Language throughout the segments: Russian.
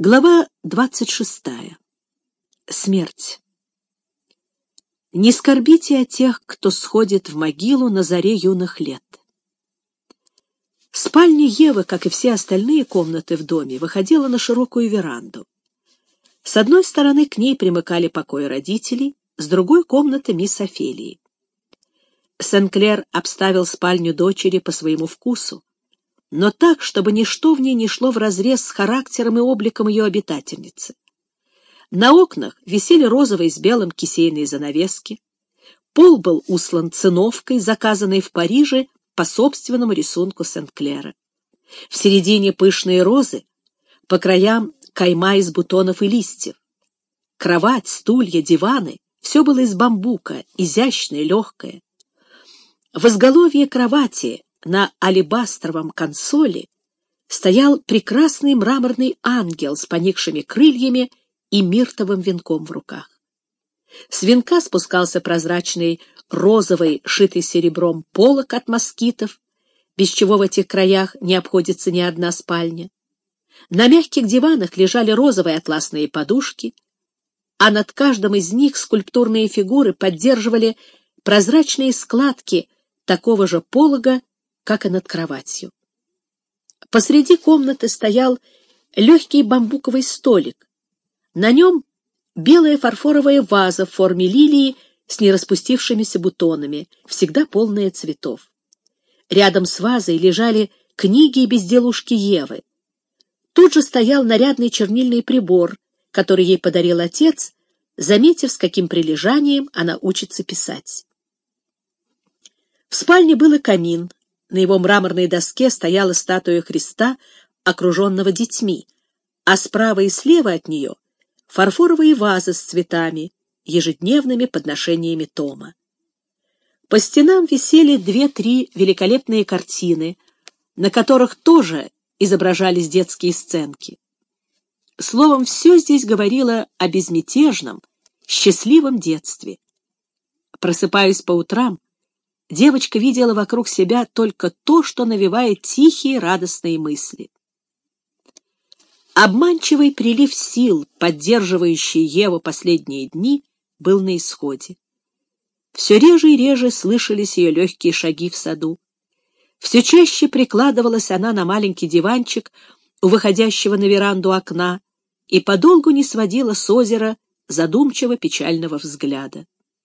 Глава 26. Смерть. Не скорбите о тех, кто сходит в могилу на заре юных лет. Спальня Евы, как и все остальные комнаты в доме, выходила на широкую веранду. С одной стороны к ней примыкали покои родителей, с другой — комната мисс Офелии. Сен-Клер обставил спальню дочери по своему вкусу, но так, чтобы ничто в ней не шло вразрез с характером и обликом ее обитательницы. На окнах висели розовые с белым кисейные занавески, пол был услан циновкой, заказанной в Париже по собственному рисунку Сен-Клера. В середине пышные розы, по краям кайма из бутонов и листьев. Кровать, стулья, диваны — все было из бамбука, изящное, легкое. В изголовье кровати на алебастровом консоли стоял прекрасный мраморный ангел с поникшими крыльями и миртовым венком в руках. С венка спускался прозрачный розовый, шитый серебром полог от москитов, без чего в этих краях не обходится ни одна спальня. На мягких диванах лежали розовые атласные подушки, а над каждым из них скульптурные фигуры поддерживали прозрачные складки такого же полога, как и над кроватью. Посреди комнаты стоял легкий бамбуковый столик. На нем белая фарфоровая ваза в форме лилии с нераспустившимися бутонами, всегда полная цветов. Рядом с вазой лежали книги и безделушки Евы. Тут же стоял нарядный чернильный прибор, который ей подарил отец, заметив, с каким прилежанием она учится писать. В спальне был и камин. На его мраморной доске стояла статуя Христа, окруженного детьми, а справа и слева от нее фарфоровые вазы с цветами, ежедневными подношениями Тома. По стенам висели 2-3 великолепные картины, на которых тоже изображались детские сценки. Словом, все здесь говорило о безмятежном, счастливом детстве. Просыпаясь по утрам, девочка видела вокруг себя только то, что навевает тихие радостные мысли. Обманчивый прилив сил, поддерживающий Еву последние дни, был на исходе. Все реже и реже слышались ее легкие шаги в саду. Все чаще прикладывалась она на маленький диванчик у выходящего на веранду окна и подолгу не сводила с озера задумчиво печального взгляда.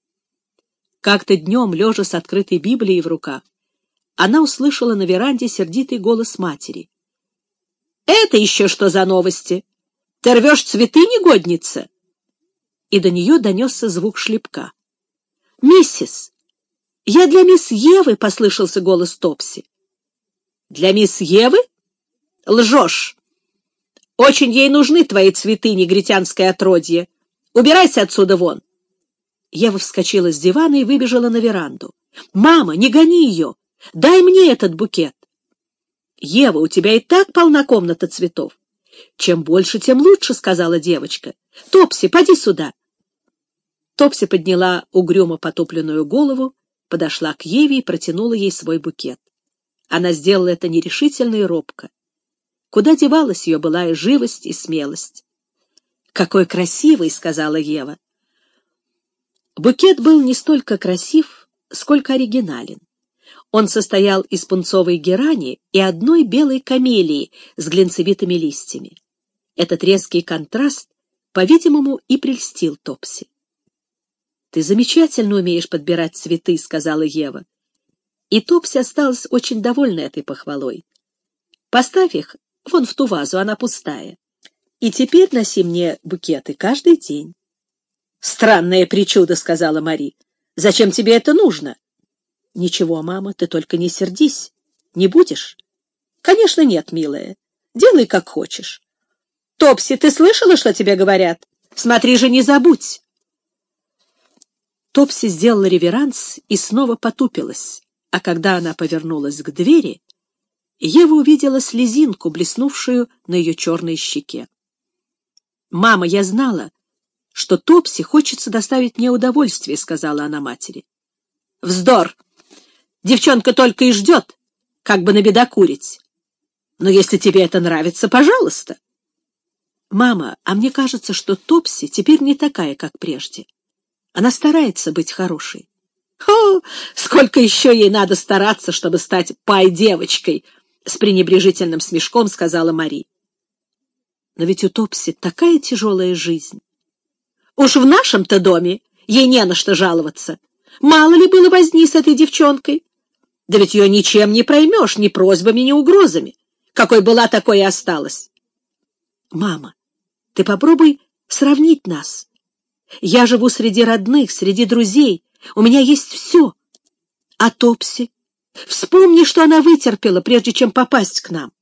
Как-то днем, лежа с открытой Библией в руках, она услышала на веранде сердитый голос матери. «Это еще что за новости? Ты рвешь цветы, негодница?» И до нее донесся звук шлепка. «Миссис, я для мисс Евы», — послышался голос Топси. «Для мисс Евы? Лжешь! Очень ей нужны твои цветы, негритянское отродье. Убирайся отсюда вон!» Ева вскочила с дивана и выбежала на веранду. «Мама, не гони ее! Дай мне этот букет!» «Ева, у тебя и так полна комната цветов!» «Чем больше, тем лучше», — сказала девочка. «Топси, поди сюда!» Топси подняла угрюмо потупленную голову, подошла к Еве и протянула ей свой букет. Она сделала это нерешительно и робко. Куда девалась ее былая живость и смелость? «Какой красивый!» — сказала Ева. Букет был не столько красив, сколько оригинален. Он состоял из пунцовой герани и одной белой камелии с глинцевитыми листьями. Этот резкий контраст, по-видимому, и прельстил Топси. «Ты замечательно умеешь подбирать цветы», — сказала Ева. И Топси осталась очень довольна этой похвалой. «Поставь их вон в ту вазу, она пустая. И теперь носи мне букеты каждый день». «Странное причудо», — сказала Мари. «Зачем тебе это нужно?» «Ничего, мама, ты только не сердись. Не будешь?» «Конечно нет, милая. Делай, как хочешь». «Топси, ты слышала, что тебе говорят? Смотри же, не забудь!» Топси сделала реверанс и снова потупилась, а когда она повернулась к двери, Ева увидела слезинку, блеснувшую на ее черной щеке. «Мама, я знала, что Топси хочется доставить мне удовольствие», — сказала она матери. «Вздор! Девчонка только и ждет, как бы набедокурить. Но если тебе это нравится, пожалуйста». Мама, а мне кажется, что Топси теперь не такая, как прежде. Она старается быть хорошей. О, сколько еще ей надо стараться, чтобы стать пай-девочкой, с пренебрежительным смешком сказала Мари. Но ведь у Топси такая тяжелая жизнь. Уж в нашем-то доме ей не на что жаловаться. Мало ли было возни с этой девчонкой. Да ведь ее ничем не проймешь, ни просьбами, ни угрозами. Какой была, такой и осталась. Мама, ты попробуй сравнить нас. Я живу среди родных, среди друзей. У меня есть все. А Топси? Вспомни, что она вытерпела, прежде чем попасть к нам.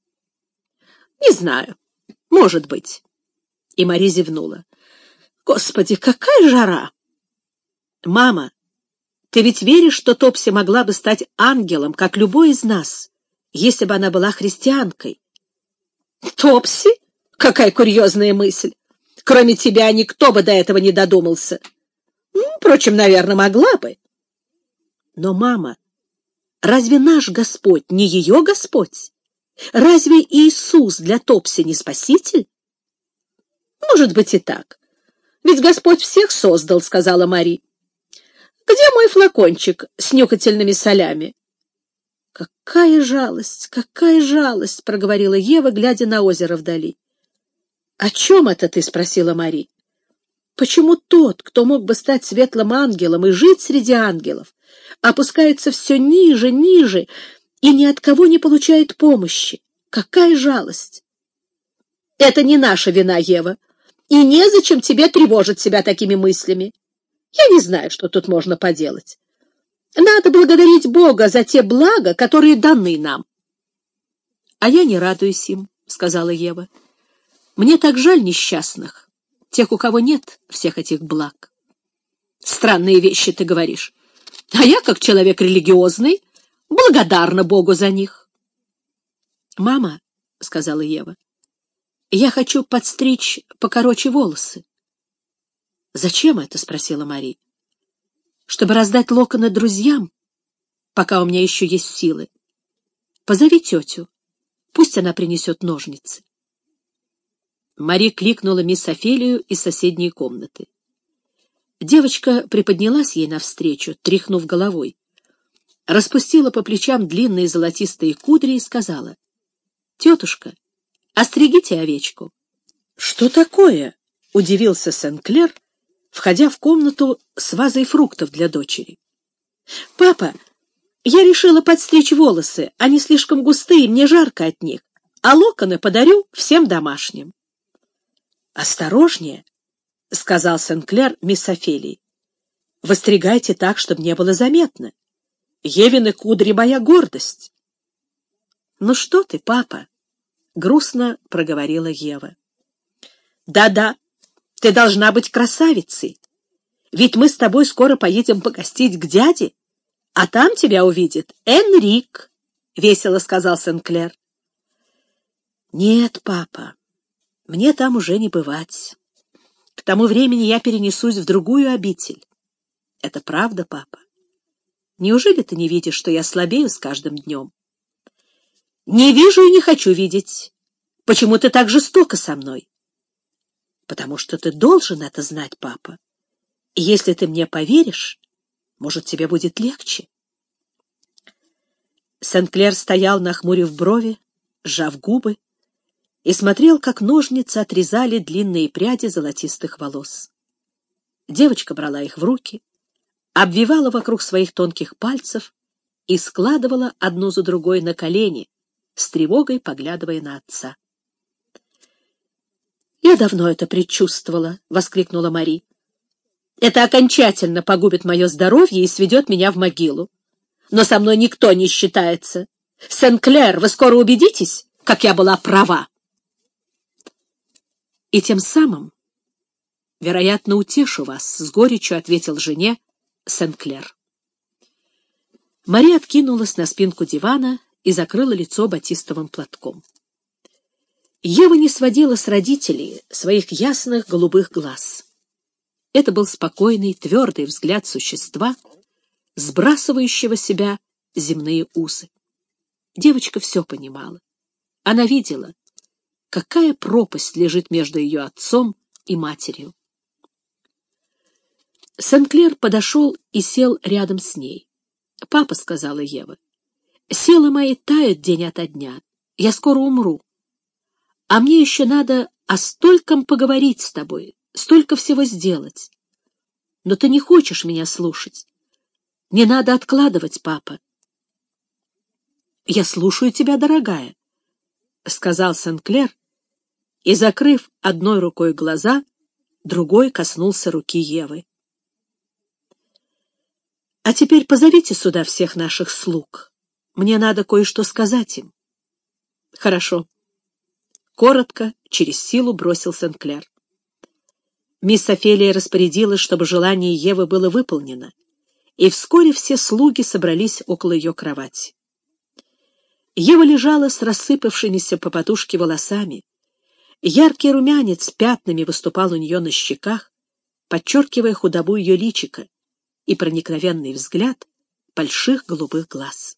Не знаю. Может быть. И Мари зевнула. Господи, какая жара! Мама, ты ведь веришь, что Топси могла бы стать ангелом, как любой из нас, если бы она была христианкой? Топси? Какая курьезная мысль! Кроме тебя никто бы до этого не додумался. Впрочем, наверное, могла бы. Но, мама, разве наш Господь не ее Господь? Разве Иисус для Топси не спаситель? Может быть и так. Ведь Господь всех создал, сказала Мари. Где мой флакончик с нюхательными солями? Какая жалость, проговорила Ева, глядя на озеро вдали. О чем это ты? Спросила Мари. Почему тот, кто мог бы стать светлым ангелом и жить среди ангелов, опускается все ниже, ниже и ни от кого не получает помощи? Какая жалость! Это не наша вина, Ева, и незачем тебе тревожить себя такими мыслями. Я не знаю, что тут можно поделать. Надо благодарить Бога за те блага, которые даны нам. — А я не радуюсь им, — сказала Ева. — Мне так жаль несчастных, тех, у кого нет всех этих благ. Странные вещи ты говоришь. А я, как человек религиозный, благодарна Богу за них. — Мама, — сказала Ева, — я хочу подстричь покороче волосы. — Зачем это? — спросила Мари. — Чтобы раздать локоны друзьям, пока у меня еще есть силы. Позови тетю, пусть она принесет ножницы. Мари кликнула мисс Офелию из соседней комнаты. Девочка приподнялась ей навстречу, тряхнув головой, распустила по плечам длинные золотистые кудри и сказала: — Тетушка, остригите овечку. — Что такое? — удивился Сен-Клер, входя в комнату с вазой фруктов для дочери. — Папа, я решила подстричь волосы, они слишком густые, мне жарко от них, а локоны подарю всем домашним. — Осторожнее, — сказал Сен-Клер мисс Офелии. — Выстригайте так, чтобы не было заметно. Евины кудри — моя гордость. — Ну что ты, папа? — грустно проговорила Ева. — Да-да, ты должна быть красавицей. Ведь мы с тобой скоро поедем погостить к дяде, а там тебя увидит Энрик, — весело сказал Сен-Клер. — Нет, папа, мне там уже не бывать. К тому времени я перенесусь в другую обитель. Это правда, папа? Неужели ты не видишь, что я слабею с каждым днем? Не вижу и не хочу видеть. Почему ты так жестоко со мной? Потому что ты должен это знать, папа. И если ты мне поверишь, может, тебе будет легче. Сен-Клер стоял, нахмурив брови, сжав губы, и смотрел, как ножницы отрезали длинные пряди золотистых волос. Девочка брала их в руки, обвивала вокруг своих тонких пальцев и складывала одну за другой на колени, с тревогой поглядывая на отца. «Я давно это предчувствовала», — воскликнула Мари. «Это окончательно погубит мое здоровье и сведет меня в могилу. Но со мной никто не считается. Сен-Клер, вы скоро убедитесь, как я была права». «И тем самым, вероятно, утешу вас», — с горечью ответил жене Сен-Клер. Мари откинулась на спинку дивана и закрыла лицо батистовым платком. Ева не сводила с родителей своих ясных голубых глаз. Это был спокойный, твердый взгляд существа, сбрасывающего с себя земные узы. Девочка все понимала. Она видела, какая пропасть лежит между ее отцом и матерью. Сен-Клер подошел и сел рядом с ней. «Папа», — сказала Ева, — «силы мои тают день ото дня. Я скоро умру. А мне еще надо о стольком поговорить с тобой, столько всего сделать. Но ты не хочешь меня слушать. Не надо откладывать, папа». «Я слушаю тебя, дорогая», — сказал Сен-Клер, и, закрыв одной рукой глаза, другой коснулся руки Евы. «А теперь позовите сюда всех наших слуг. Мне надо кое-что сказать им». «Хорошо», — коротко, через силу бросил Сен-Клер. Мисс Офелия распорядилась, чтобы желание Евы было выполнено, и вскоре все слуги собрались около ее кровати. Ева лежала с рассыпавшимися по подушке волосами. Яркий румянец пятнами выступал у нее на щеках, подчеркивая худобу ее личика и проникновенный взгляд больших голубых глаз.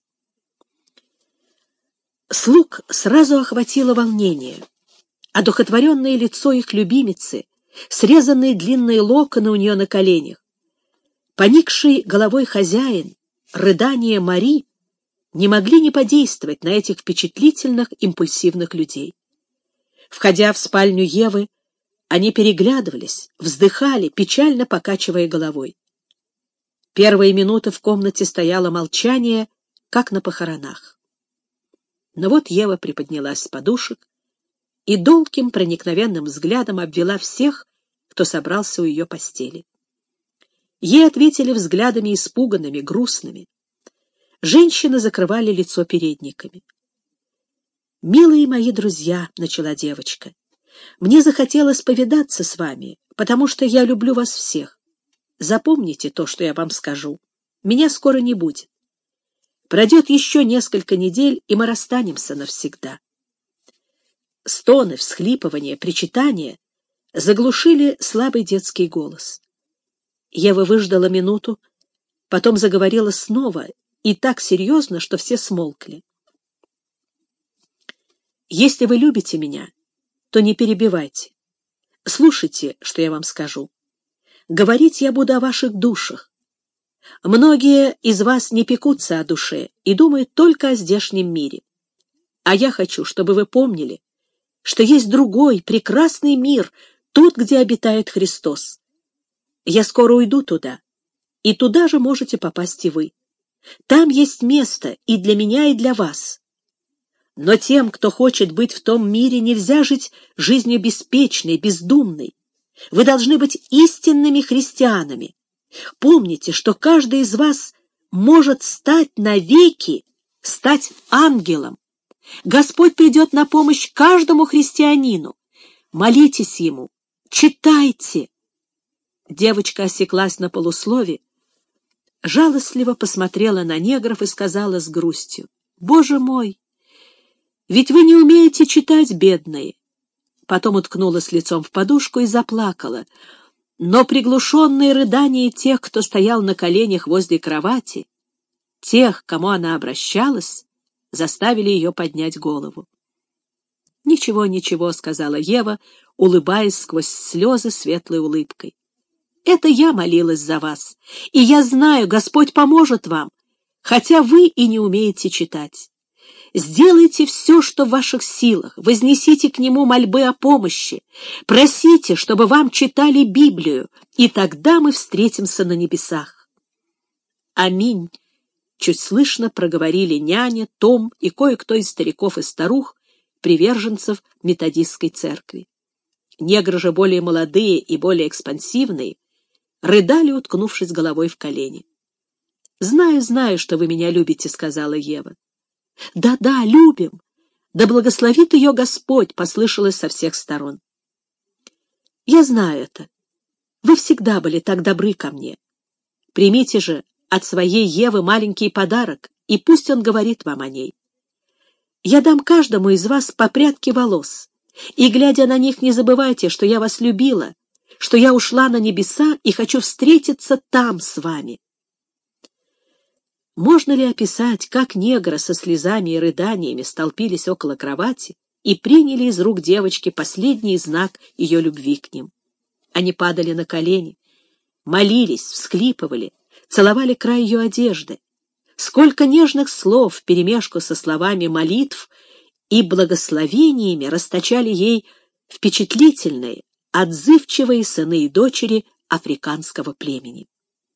Слуг сразу охватило волнение. Одухотворенное лицо их любимицы, срезанные длинные локоны у нее на коленях, поникший головой хозяин, рыдание Мари не могли не подействовать на этих впечатлительных, импульсивных людей. Входя в спальню Евы, они переглядывались, вздыхали, печально покачивая головой. Первые минуты в комнате стояло молчание, как на похоронах. Но вот Ева приподнялась с подушек и долгим проникновенным взглядом обвела всех, кто собрался у ее постели. Ей ответили взглядами испуганными, грустными. Женщины закрывали лицо передниками. «Милые мои друзья», — начала девочка, — «мне захотелось повидаться с вами, потому что я люблю вас всех. Запомните то, что я вам скажу. Меня скоро не будет. Пройдет еще несколько недель, и мы расстанемся навсегда». Стоны, всхлипывания, причитания заглушили слабый детский голос. Ева выждала минуту, потом заговорила снова, и так серьезно, что все смолкли. «Если вы любите меня, то не перебивайте. Слушайте, что я вам скажу. Говорить я буду о ваших душах. Многие из вас не пекутся о душе и думают только о здешнем мире. А я хочу, чтобы вы помнили, что есть другой, прекрасный мир, тот, где обитает Христос. Я скоро уйду туда, и туда же можете попасть и вы. Там есть место и для меня, и для вас. Но тем, кто хочет быть в том мире, нельзя жить жизнью беспечной, бездумной. Вы должны быть истинными христианами. Помните, что каждый из вас может стать навеки, стать ангелом. Господь придет на помощь каждому христианину. Молитесь Ему, читайте. Девочка осеклась на полуслове, жалостливо посмотрела на негров и сказала с грустью: «Боже мой, ведь вы не умеете читать, бедные». Потом уткнулась лицом в подушку и заплакала, но приглушенные рыдания тех, кто стоял на коленях возле кровати, тех, к кому она обращалась, заставили ее поднять голову. «Ничего, ничего», — сказала Ева, улыбаясь сквозь слезы светлой улыбкой. «Это я молилась за вас, и я знаю, Господь поможет вам, хотя вы и не умеете читать. Сделайте все, что в ваших силах, вознесите к Нему мольбы о помощи, просите, чтобы вам читали Библию, и тогда мы встретимся на небесах». «Аминь», — чуть слышно проговорили няня, Том и кое-кто из стариков и старух, приверженцев методистской церкви. Негры же, более молодые и более экспансивные, рыдали, уткнувшись головой в колени. «Знаю, знаю, что вы меня любите», — сказала Ева. «Да-да, любим! Да благословит ее Господь!» — послышалось со всех сторон. «Я знаю это. Вы всегда были так добры ко мне. Примите же от своей Евы маленький подарок, и пусть он говорит вам о ней. Я дам каждому из вас по прядке волос, и, глядя на них, не забывайте, что я вас любила, что я ушла на небеса и хочу встретиться там с вами». Можно ли описать, как негры со слезами и рыданиями столпились около кровати и приняли из рук девочки последний знак ее любви к ним. Они падали на колени, молились, всхлипывали, целовали край ее одежды. Сколько нежных слов вперемешку со словами молитв и благословениями расточали ей впечатлительные, отзывчивые сыны и дочери африканского племени.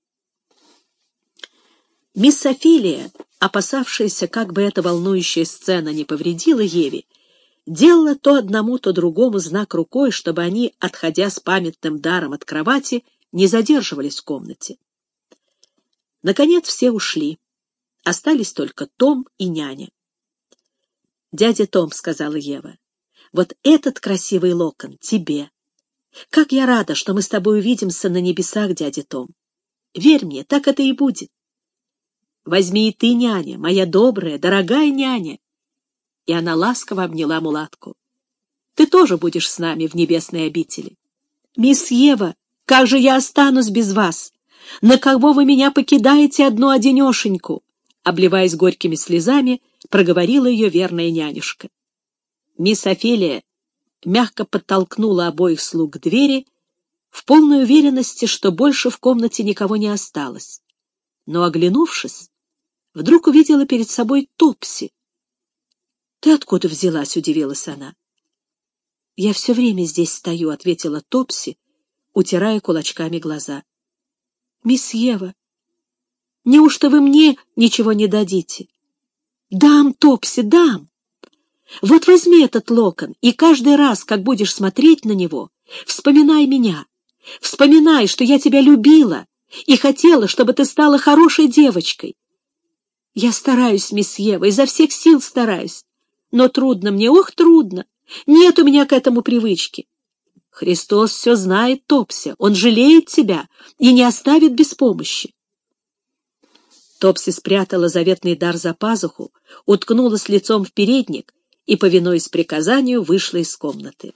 Мисс Офелия, опасавшаяся, как бы эта волнующая сцена не повредила Еве, делала то одному, то другому знак рукой, чтобы они, отходя с памятным даром от кровати, не задерживались в комнате. Наконец все ушли. Остались только Том и няня. «Дядя Том», — сказала Ева, — «вот этот красивый локон тебе. Как я рада, что мы с тобой увидимся на небесах, дядя Том. Верь мне, так это и будет. Возьми и ты, няня, моя добрая, дорогая няня». И она ласково обняла мулатку. «Ты тоже будешь с нами в небесной обители. Мисс Ева, как же я останусь без вас? На кого вы меня покидаете одну-одинешеньку?» Обливаясь горькими слезами, проговорила ее верная нянюшка. Мисс Офелия мягко подтолкнула обоих слуг к двери, в полной уверенности, что больше в комнате никого не осталось. Но, оглянувшись, вдруг увидела перед собой Топси. «Ты откуда взялась?» — удивилась она. «Я все время здесь стою», — ответила Топси, утирая кулачками глаза. «Мисс Ева, неужто вы мне ничего не дадите?» «Дам, Топси, дам. Вот возьми этот локон, и каждый раз, как будешь смотреть на него, вспоминай меня. Вспоминай, что я тебя любила и хотела, чтобы ты стала хорошей девочкой. Я стараюсь, мисс Ева, изо всех сил стараюсь, но трудно мне, ох, трудно. Нет у меня к этому привычки. Христос все знает, Топси, Он жалеет тебя и не оставит без помощи». Топси спрятала заветный дар за пазуху, уткнулась лицом в передник и, повинуясь приказанию, вышла из комнаты.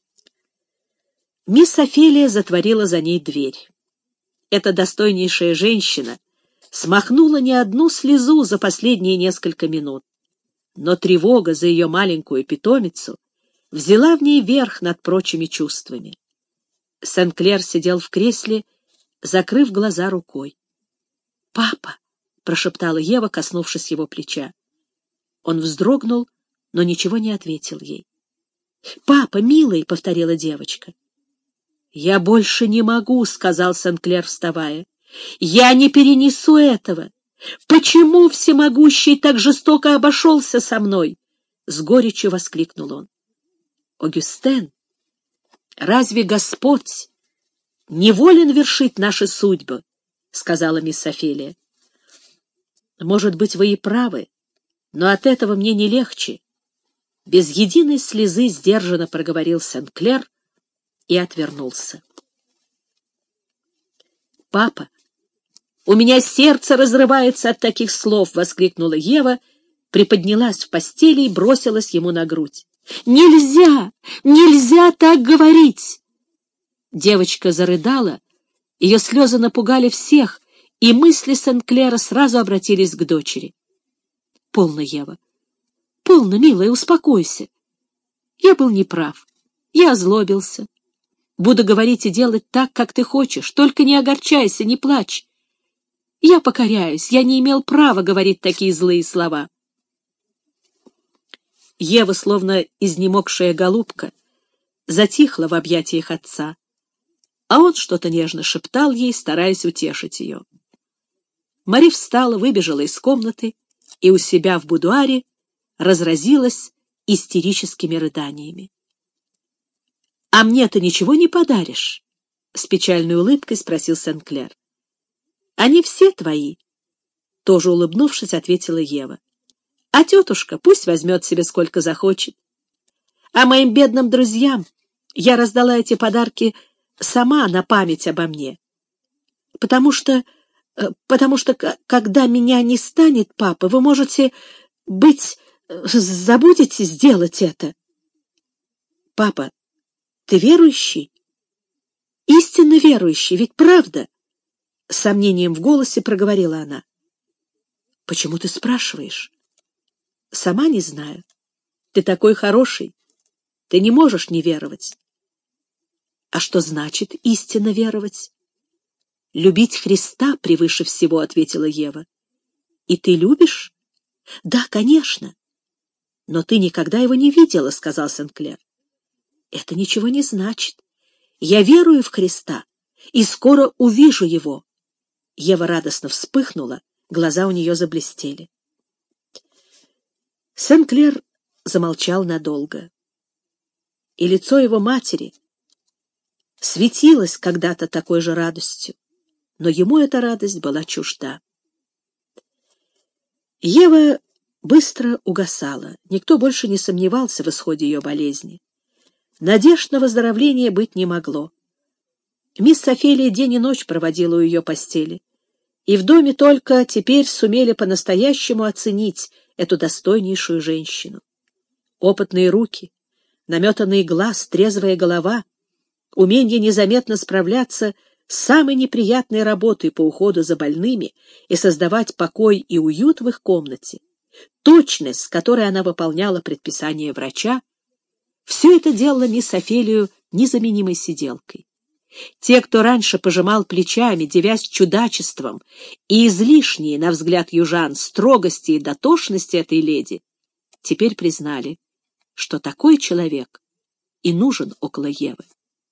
Мисс Офелия затворила за ней дверь. Эта достойнейшая женщина смахнула не одну слезу за последние несколько минут, но тревога за ее маленькую питомицу взяла в ней верх над прочими чувствами. Сен-Клер сидел в кресле, закрыв глаза рукой. «Папа!» — прошептала Ева, коснувшись его плеча. Он вздрогнул, но ничего не ответил ей. «Папа, милый!» — повторила девочка. «Я больше не могу», — сказал Сен-Клер, вставая. «Я не перенесу этого. Почему всемогущий так жестоко обошелся со мной?» С горечью воскликнул он. «Огюстен, разве Господь не волен вершить наши судьбы?» — сказала мисс Офелия. «Может быть, вы и правы, но от этого мне не легче». Без единой слезы сдержанно проговорил Сен-Клер и отвернулся. «Папа, у меня сердце разрывается от таких слов!» — воскликнула Ева, приподнялась в постели и бросилась ему на грудь. «Нельзя! Нельзя так говорить!» Девочка зарыдала, ее слезы напугали всех, и мысли Сен-Клера сразу обратились к дочери. «Полно, Ева, полно, милая, успокойся. Я был неправ, я озлобился. Буду говорить и делать так, как ты хочешь, только не огорчайся, не плачь. Я покоряюсь, я не имел права говорить такие злые слова». Ева, словно изнемогшая голубка, затихла в объятиях отца, а он что-то нежно шептал ей, стараясь утешить ее. Мари встала, выбежала из комнаты и у себя в будуаре разразилась истерическими рыданиями. «А мне ты ничего не подаришь?» — с печальной улыбкой спросил Сен-Клер. «Они все твои», — тоже улыбнувшись, ответила Ева. «А тетушка пусть возьмет себе сколько захочет. А моим бедным друзьям я раздала эти подарки сама на память обо мне. Потому что, когда меня не станет, папа, вы можете забудете сделать это». «Папа, ты верующий? Истинно верующий, ведь правда?» С сомнением в голосе проговорила она. «Почему ты спрашиваешь?» «Сама не знаю. Ты такой хороший, Ты не можешь не веровать. А что значит истинно веровать? Любить Христа превыше всего, — ответила Ева. И ты любишь? Да, конечно. Но ты никогда его не видела, — сказал Сен-Клер. Это ничего не значит. Я верую в Христа и скоро увижу его. Ева радостно вспыхнула, глаза у нее заблестели. Сен-Клер замолчал надолго, и лицо его матери светилось когда-то такой же радостью, но ему эта радость была чужда. Ева быстро угасала, никто больше не сомневался в исходе ее болезни. Надежд на выздоровление быть не могло. Мисс Офелия день и ночь проводила у ее постели, и в доме только теперь сумели по-настоящему оценить эту достойнейшую женщину. Опытные руки, наметанный глаз, трезвая голова, умение незаметно справляться с самой неприятной работой по уходу за больными и создавать покой и уют в их комнате, точность, с которой она выполняла предписания врача, все это делало мисс Офелию незаменимой сиделкой. Те, кто раньше пожимал плечами, дивясь чудачеством и излишней, на взгляд южан, строгости и дотошности этой леди, теперь признали, что такой человек и нужен около Евы.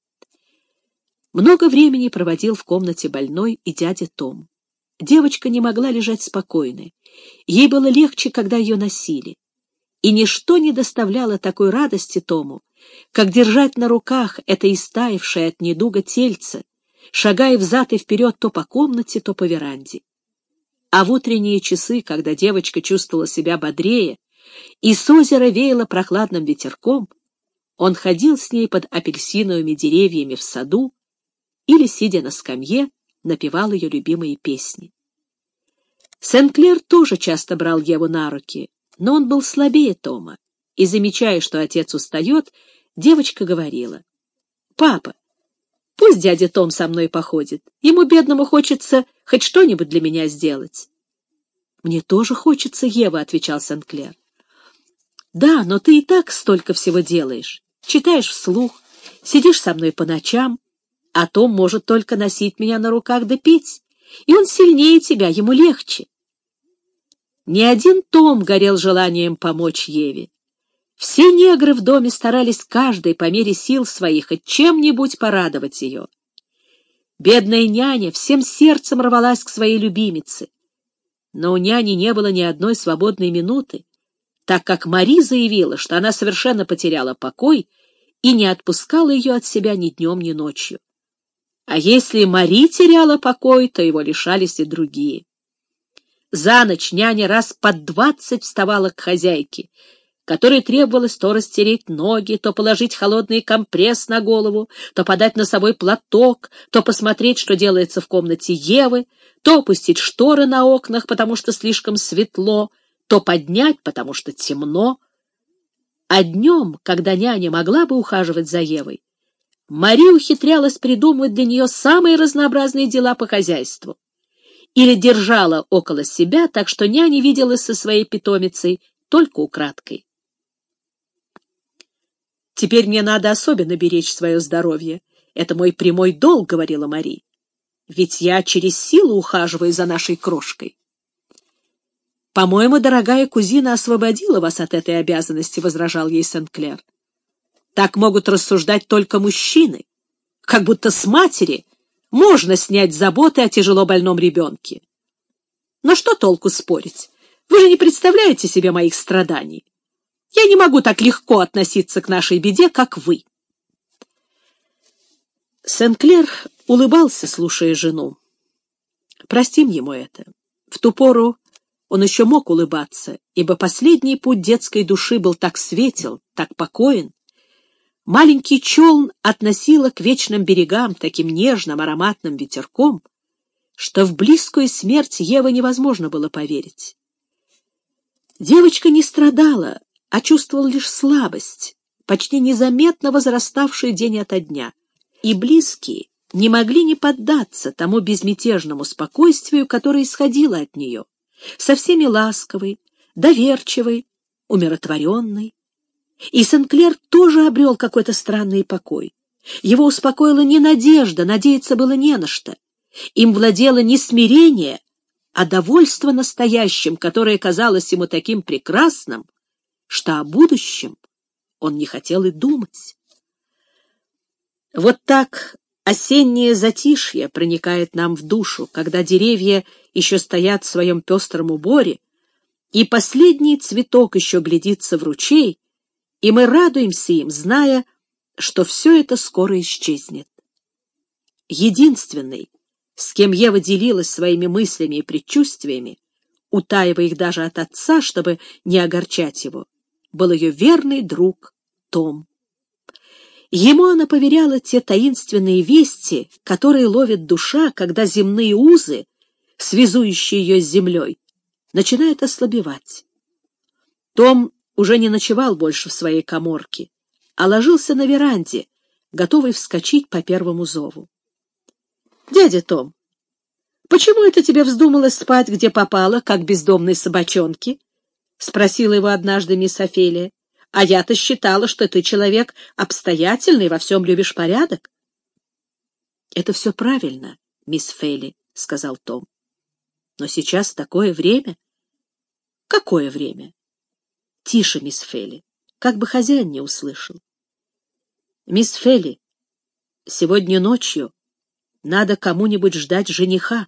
Много времени проводил в комнате больной и дядя Том. Девочка не могла лежать спокойно. Ей было легче, когда ее носили. И ничто не доставляло такой радости Тому, как держать на руках это истаившее от недуга тельце, шагая взад и вперед то по комнате, то по веранде. А в утренние часы, когда девочка чувствовала себя бодрее, и с озера веяло прохладным ветерком, он ходил с ней под апельсиновыми деревьями в саду или, сидя на скамье, напевал ее любимые песни. Сен-Клер тоже часто брал Еву на руки, но он был слабее Тома, и, замечая, что отец устает, девочка говорила: «Папа, пусть дядя Том со мной походит, ему, бедному, хочется хоть что-нибудь для меня сделать». «Мне тоже хочется, Ева», — отвечал Сен-Клер. «Да, но ты и так столько всего делаешь. Читаешь вслух, сидишь со мной по ночам, а Том может только носить меня на руках да петь, и он сильнее тебя, ему легче». Ни один Том горел желанием помочь Еве. Все негры в доме старались каждый по мере сил своих хоть чем-нибудь порадовать ее. Бедная няня всем сердцем рвалась к своей любимице, но у няни не было ни одной свободной минуты, так как Мари заявила, что она совершенно потеряла покой и не отпускала ее от себя ни днем, ни ночью. А если Мари теряла покой, то его лишались и другие. За ночь няня раз по 20 вставала к хозяйке, которой требовалось то растереть ноги, то положить холодный компресс на голову, то подать носовой платок, то посмотреть, что делается в комнате Евы, то опустить шторы на окнах, потому что слишком светло, то поднять, потому что темно. А днем, когда няня могла бы ухаживать за Евой, Мария ухитрялась придумывать для нее самые разнообразные дела по хозяйству или держала около себя, так что няня виделась со своей питомицей только украдкой. «Теперь мне надо особенно беречь свое здоровье. Это мой прямой долг», — говорила Мари. «Ведь я через силу ухаживаю за нашей крошкой». «По-моему, дорогая кузина освободила вас от этой обязанности», — возражал ей Сен-Клер. «Так могут рассуждать только мужчины, как будто с матери можно снять заботы о тяжело больном ребенке. Но что толку спорить? Вы же не представляете себе моих страданий. Я не могу так легко относиться к нашей беде, как вы». Сен-Клер улыбался, слушая жену. Простим ему это. В ту пору он еще мог улыбаться, ибо последний путь детской души был так светел, так покоен. Маленький челн относило к вечным берегам таким нежным ароматным ветерком, что в близкую смерть Евы невозможно было поверить. Девочка не страдала, а чувствовала лишь слабость, почти незаметно возраставшую день ото дня, и близкие не могли не поддаться тому безмятежному спокойствию, которое исходило от нее, со всеми ласковой, доверчивой, умиротворенной. И Сен-Клер тоже обрел какой-то странный покой. Его успокоила не надежда, надеяться было не на что. Им владело не смирение, а довольство настоящим, которое казалось ему таким прекрасным, что о будущем он не хотел и думать. Вот так осеннее затишье проникает нам в душу, когда деревья еще стоят в своем пестром уборе, и последний цветок еще глядится в ручей, и мы радуемся им, зная, что все это скоро исчезнет. Единственный, с кем Ева делилась своими мыслями и предчувствиями, утаивая их даже от отца, чтобы не огорчать его, был ее верный друг Том. Ему она поверяла те таинственные вести, которые ловит душа, когда земные узы, связующие ее с землей, начинают ослабевать. Том уже не ночевал больше в своей каморке, а ложился на веранде, готовый вскочить по первому зову. — Дядя Том, почему это тебе вздумалось спать, где попало, как бездомной собачонке? — спросила его однажды мисс Офелия. — А я-то считала, что ты человек обстоятельный, во всем любишь порядок. — Это все правильно, мисс Фейли, — сказал Том. — Но сейчас такое время. — Какое время? — Тише, мисс Фейли, как бы хозяин не услышал. — Мисс Фейли, сегодня ночью надо кому-нибудь ждать жениха.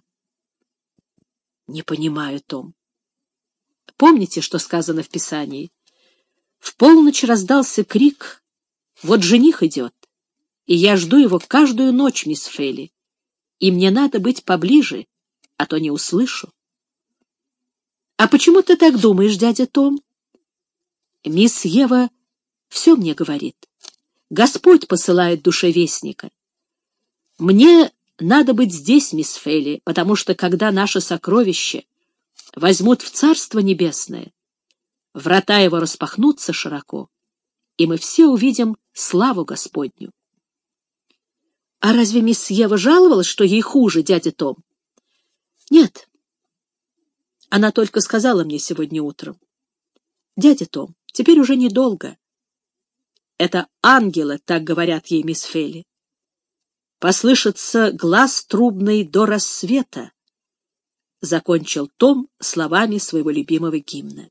— Не понимаю, Том. Помните, что сказано в Писании? В полночь раздался крик: «Вот жених идет!» И я жду его каждую ночь, мисс Фейли. И мне надо быть поближе, а то не услышу. — А почему ты так думаешь, дядя Том? — Мисс Ева все мне говорит. Господь посылает душе вестника. Мне надо быть здесь, мисс Фейли, потому что, когда наше сокровище возьмут в Царство Небесное, врата его распахнутся широко, и мы все увидим славу Господню. — А разве мисс Ева жаловалась, что ей хуже, дядя Том? — Нет. Она только сказала мне сегодня утром: «Дядя Том, теперь уже недолго». Это ангелы так говорят ей, мисс Фейли. Послышится глас трубный до рассвета, — закончил Том словами своего любимого гимна.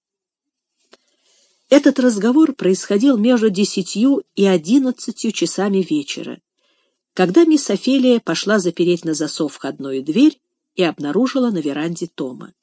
Этот разговор происходил между 10 и 11 часами вечера, когда мисс Офелия пошла запереть на засов входную дверь и обнаружила на веранде Тома.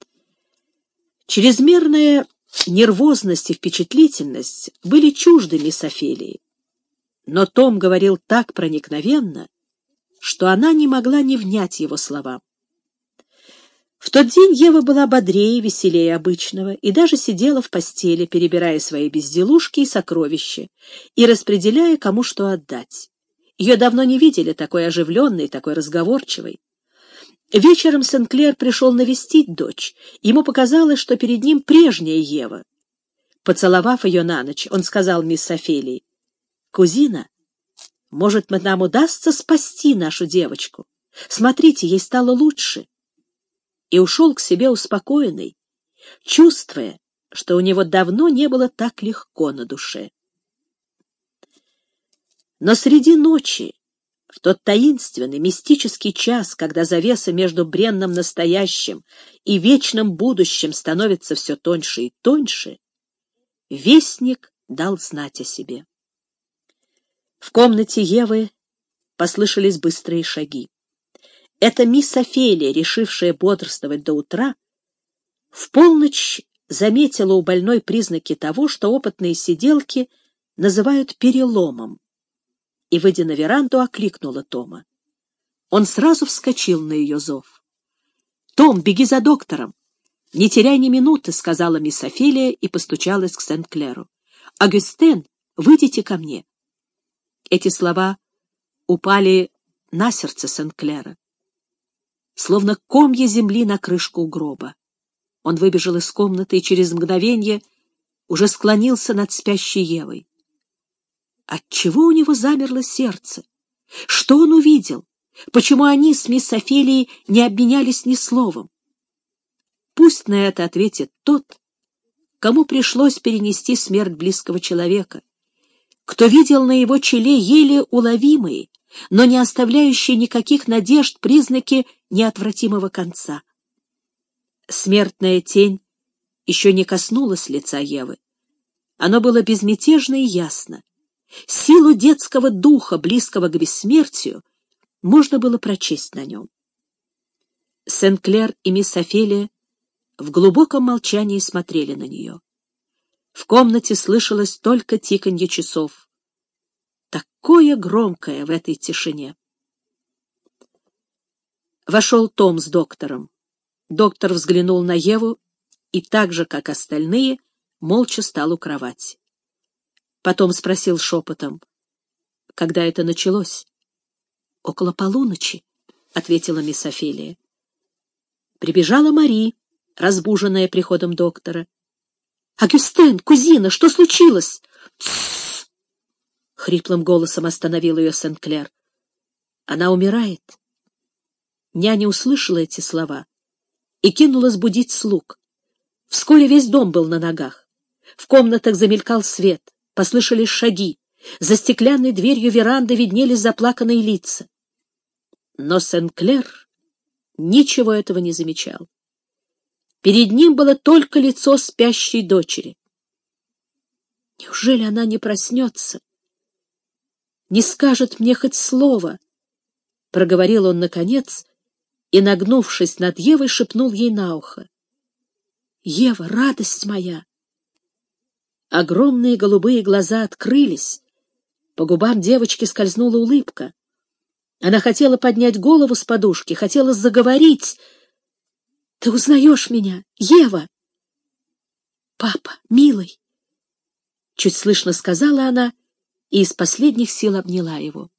Чрезмерная нервозность и впечатлительность были чужды мисс Офелии, но Том говорил так проникновенно, что она не могла не внять его словам. В тот день Ева была бодрее и веселее обычного и даже сидела в постели, перебирая свои безделушки и сокровища и распределяя, кому что отдать. Ее давно не видели такой оживленной, такой разговорчивой. Вечером Сен-Клер пришел навестить дочь. Ему показалось, что перед ним прежняя Ева. Поцеловав ее на ночь, он сказал мисс Офелии: «Кузина, может, нам удастся спасти нашу девочку? Смотрите, ей стало лучше». И ушел к себе успокоенный, чувствуя, что у него давно не было так легко на душе. Но среди ночи, в тот таинственный, мистический час, когда завеса между бренным настоящим и вечным будущим становится все тоньше и тоньше, вестник дал знать о себе. В комнате Евы послышались быстрые шаги. Эта мисс Офелия, решившая бодрствовать до утра, в полночь заметила у больной признаки того, что опытные сиделки называют переломом, и, выйдя на веранду, окликнула Тома. Он сразу вскочил на ее зов. «Том, беги за доктором!» «Не теряй ни минуты», — сказала мисс Офелия и постучалась к Сен-Клеру. «Агюстен, выйдите ко мне». Эти слова упали на сердце Сен-Клера, словно комья земли на крышку гроба. Он выбежал из комнаты и через мгновение уже склонился над спящей Евой. Отчего у него замерло сердце? Что он увидел? Почему они с мисс Офелией не обменялись ни словом? Пусть на это ответит тот, кому пришлось перенести смерть близкого человека, кто видел на его челе еле уловимые, но не оставляющие никаких надежд признаки неотвратимого конца. Смертная тень еще не коснулась лица Евы. Оно было безмятежно и ясно. Силу детского духа, близкого к бессмертию, можно было прочесть на нем. Сен-Клер и мисс Офелия в глубоком молчании смотрели на нее. В комнате слышалось только тиканье часов. Такое громкое в этой тишине. Вошел Том с доктором. Доктор взглянул на Еву и так же, как остальные, молча стал у кровати. Потом спросил шепотом: «Когда это началось?» «Около полуночи», — ответила мисс Офелия. Прибежала Мари, разбуженная приходом доктора. «Агюстен, кузина, что случилось?» «Тссс!» — хриплым голосом остановил ее Сен-Клер. «Она умирает». Няня услышала эти слова и кинулась будить слуг. Вскоре весь дом был на ногах. В комнатах замелькал свет, послышались шаги. За стеклянной дверью веранды виднелись заплаканные лица. Но Сен-Клер ничего этого не замечал. Перед ним было только лицо спящей дочери. Неужели она не проснется? Не скажет мне хоть слова? Проговорил он наконец и, нагнувшись над Евой, шепнул ей на ухо: «Ева, радость моя!» Огромные голубые глаза открылись, по губам девочки скользнула улыбка. Она хотела поднять голову с подушки, хотела заговорить. «Ты узнаешь меня, Ева?» «Папа, милый!» Чуть слышно сказала она и из последних сил обняла его.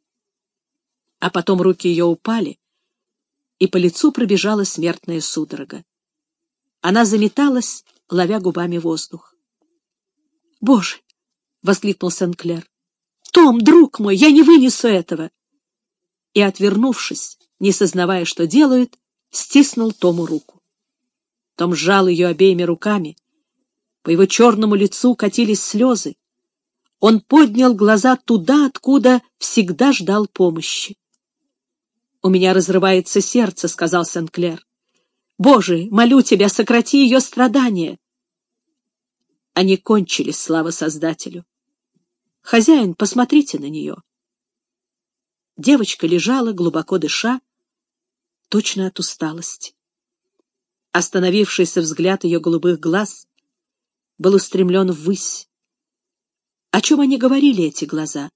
А потом руки ее упали, и по лицу пробежала смертная судорога. Она заметалась, ловя губами воздух. «Боже!» — воскликнул Сен-Клер. «Том, друг мой, я не вынесу этого!» И, отвернувшись, не сознавая, что делает, стиснул Тому руку. Том сжал ее обеими руками. По его черному лицу катились слезы. Он поднял глаза туда, откуда всегда ждал помощи. «У меня разрывается сердце», — сказал Сен-Клер. «Боже, молю тебя, сократи ее страдания». Они кончились, слава Создателю. «Хозяин, посмотрите на нее». Девочка лежала, глубоко дыша, точно от усталости. Остановившийся взгляд ее голубых глаз был устремлен ввысь. О чем они говорили, эти глаза?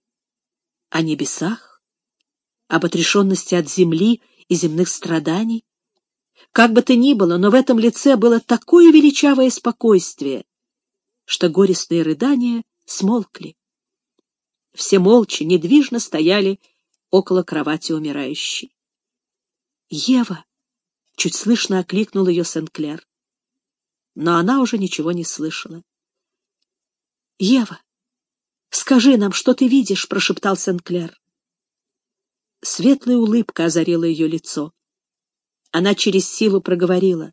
О небесах? Об отрешенности от земли и земных страданий? Как бы то ни было, но в этом лице было такое величавое спокойствие, что горестные рыдания смолкли. Все молча, недвижно стояли около кровати умирающей. «Ева!» — чуть слышно окликнул ее Сен-Клер. Но она уже ничего не слышала. «Ева, скажи нам, что ты видишь?» — прошептал Сен-Клер. Светлая улыбка озарила ее лицо. Она через силу проговорила: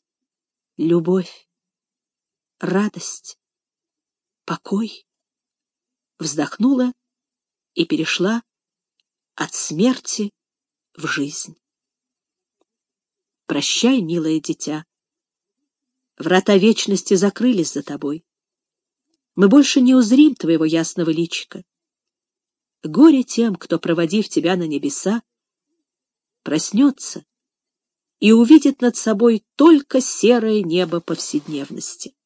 «Любовь, радость, покой». Вздохнула и перешла от смерти в жизнь. Прощай, милое дитя. Врата вечности закрылись за тобой. Мы больше не узрим твоего ясного личика. Горе тем, кто, проводив тебя на небеса, проснется и увидит над собой только серое небо повседневности.